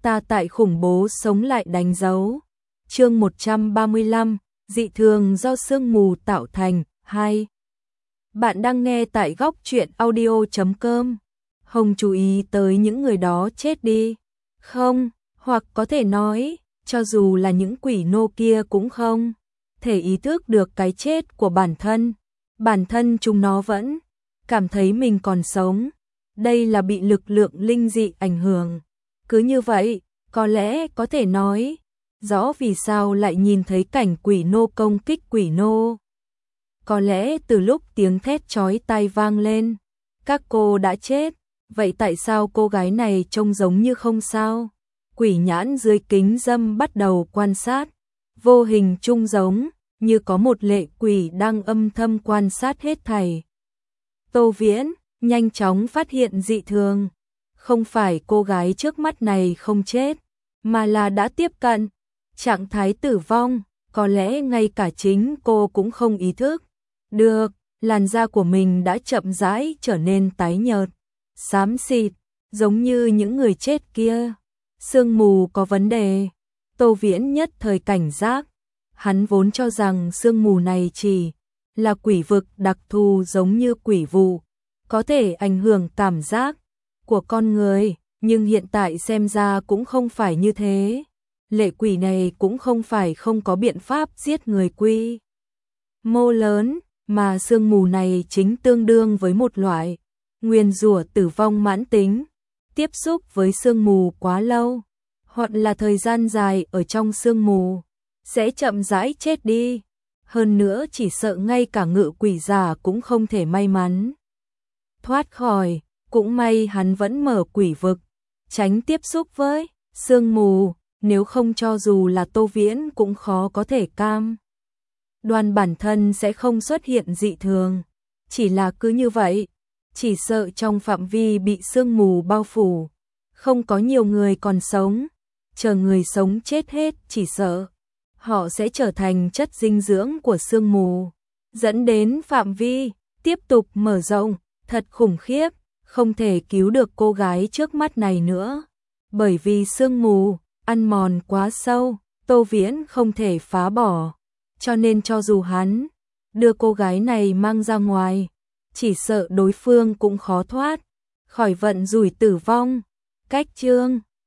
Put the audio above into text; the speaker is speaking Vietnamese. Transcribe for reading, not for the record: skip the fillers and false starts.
ta tại khủng bố sống lại đánh dấu. Chương 135, dị thường do sương mù tạo thành. 2. Bạn đang nghe tại góc truyện audio.com. Hồng chú ý tới những người đó chết đi. Không, hoặc có thể nói, cho dù là những quỷ nô kia cũng không thể ý thức được cái chết của bản thân. Bản thân chúng nó vẫn cảm thấy mình còn sống. Đây là bị lực lượng linh dị ảnh hưởng. Cứ như vậy, có lẽ có thể nói rõ vì sao lại nhìn thấy cảnh quỷ nô công kích quỷ nô. Có lẽ từ lúc tiếng thét chói tai vang lên, các cô đã chết, vậy tại sao cô gái này trông giống như không sao? Quỷ nhãn dưới kính dâm bắt đầu quan sát, vô hình chung giống như có một lệ quỷ đang âm thầm quan sát hết thảy. Tô Viễn nhanh chóng phát hiện dị thường, không phải cô gái trước mắt này không chết, mà là đã tiếp cận trạng thái tử vong, có lẽ ngay cả chính cô cũng không ý thức được, làn da của mình đã chậm rãi trở nên tái nhợt, xám xịt, giống như những người chết kia. Sương mù có vấn đề. Tô Viễn nhất thời cảnh giác, hắn vốn cho rằng sương mù này chỉ là quỷ vực đặc thù giống như quỷ vụ, có thể ảnh hưởng cảm giác của con người, nhưng hiện tại xem ra cũng không phải như thế. Lệ quỷ này cũng không phải không có biện pháp giết người quy mô lớn, mà sương mù này chính tương đương với một loại nguyền rủa tử vong mãn tính. Tiếp xúc với sương mù quá lâu, hoặc là thời gian dài ở trong sương mù, sẽ chậm rãi chết đi. Hơn nữa chỉ sợ ngay cả ngự quỷ giả cũng không thể may mắn thoát khỏi, cũng may hắn vẫn mở quỷ vực, tránh tiếp xúc với sương mù, nếu không cho dù là Tô Viễn cũng khó có thể cam đoan bản thân sẽ không xuất hiện dị thường. Chỉ là cứ như vậy, chỉ sợ trong phạm vi bị sương mù bao phủ, không có nhiều người còn sống, chờ người sống chết hết chỉ sợ họ sẽ trở thành chất dinh dưỡng của sương mù, dẫn đến phạm vi tiếp tục mở rộng, thật khủng khiếp, không thể cứu được cô gái trước mắt này nữa. Bởi vì sương mù ăn mòn quá sâu, Tô Viễn không thể phá bỏ, cho nên cho dù hắn đưa cô gái này mang ra ngoài, chỉ sợ đối phương cũng khó thoát khỏi vận rủi tử vong. Cách chương